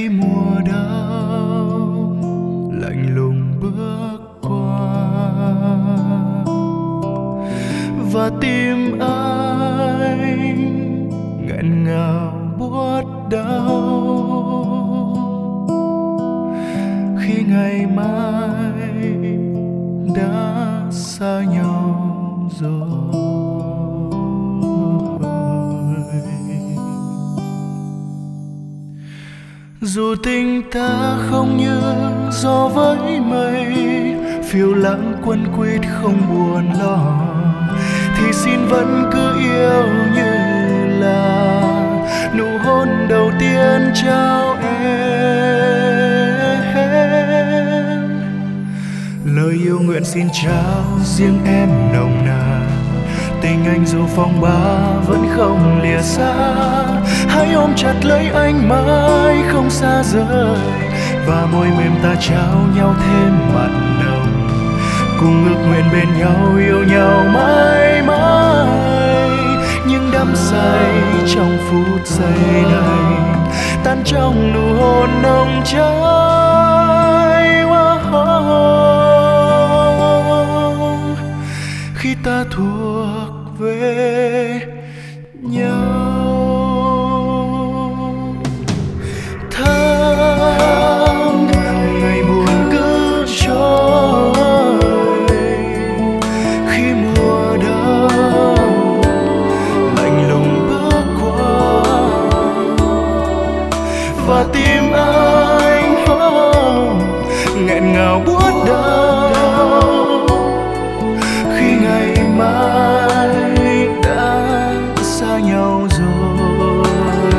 khi mùa đông lạnh lùng bước qua và tim anh nghẹn ngào buốt đau khi ngày mai đã xa nhau rồi. Dù tình ta không như gió với mây, phiêu lãng quấn quýt không buồn lo, thì xin vẫn cứ yêu như là nụ hôn đầu tiên trao em. Lời yêu nguyện xin trao riêng em nồng nàn, tình anh dù phong ba vẫn không lìa xa. Hãy ôm chặt lấy anh mãi không xa rời, và môi mềm ta trao nhau thêm mặn nồng, cùng ước nguyện bên nhau yêu nhau mãi mãi. Nhưng đắm say trong phút giây này, tan trong nụ hôn nồng cháy. Khi ta thuộc về nhau, tháng ngày buồn cứ trôi. Khi mùa đông lạnh lùng bước qua và tim anh nghẹn ngào buốt đau khi ngày mai đã xa nhau rồi.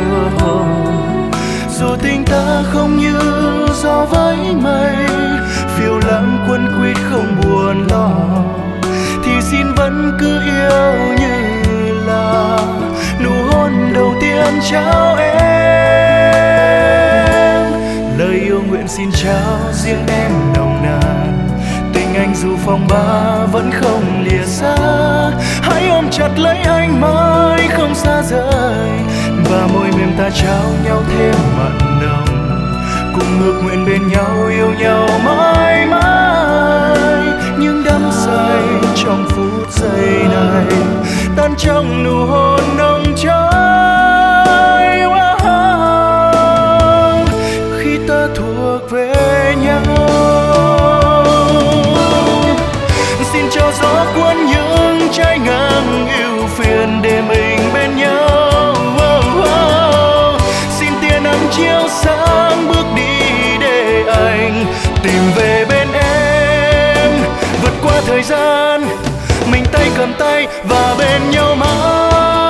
Dù tình ta không như gió với mây, phiêu lãng quấn quýt không buồn lo, thì xin vẫn cứ yêu như là nụ hôn đầu tiên trao em. Lời yêu nguyện xin trao riêng em nồng nàn, tình anh dù phong ba vẫn không lìa xa. Hãy ôm chặt lấy anh mãi không xa rời, và môi mềm ta trao nhau thêm mặn nồng, cùng ước nguyện bên nhau yêu nhau mãi mãi. Nhưng đắm say trong phút giây này, tan trong nụ hôn nồng cháy. Khi ta thuộc về nhau, xin cho gió cuốn những trái ngang ưu phiền để mình bên nhau. Xin tia nắng chiếu sáng bước đi để anh tìm về bên em. Vượt qua thời gian, mình tay cầm tay và bên nhau mãi.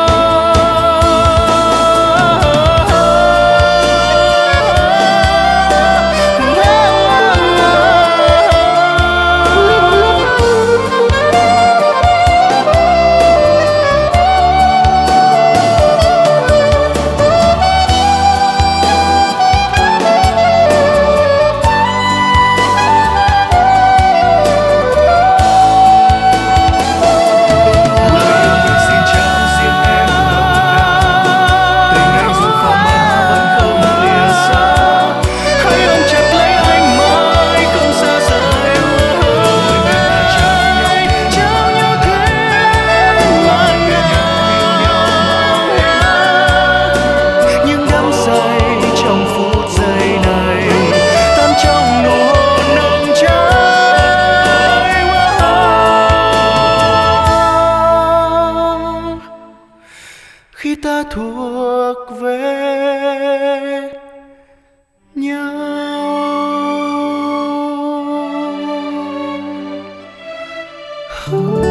Khi ta thuộc về nhau.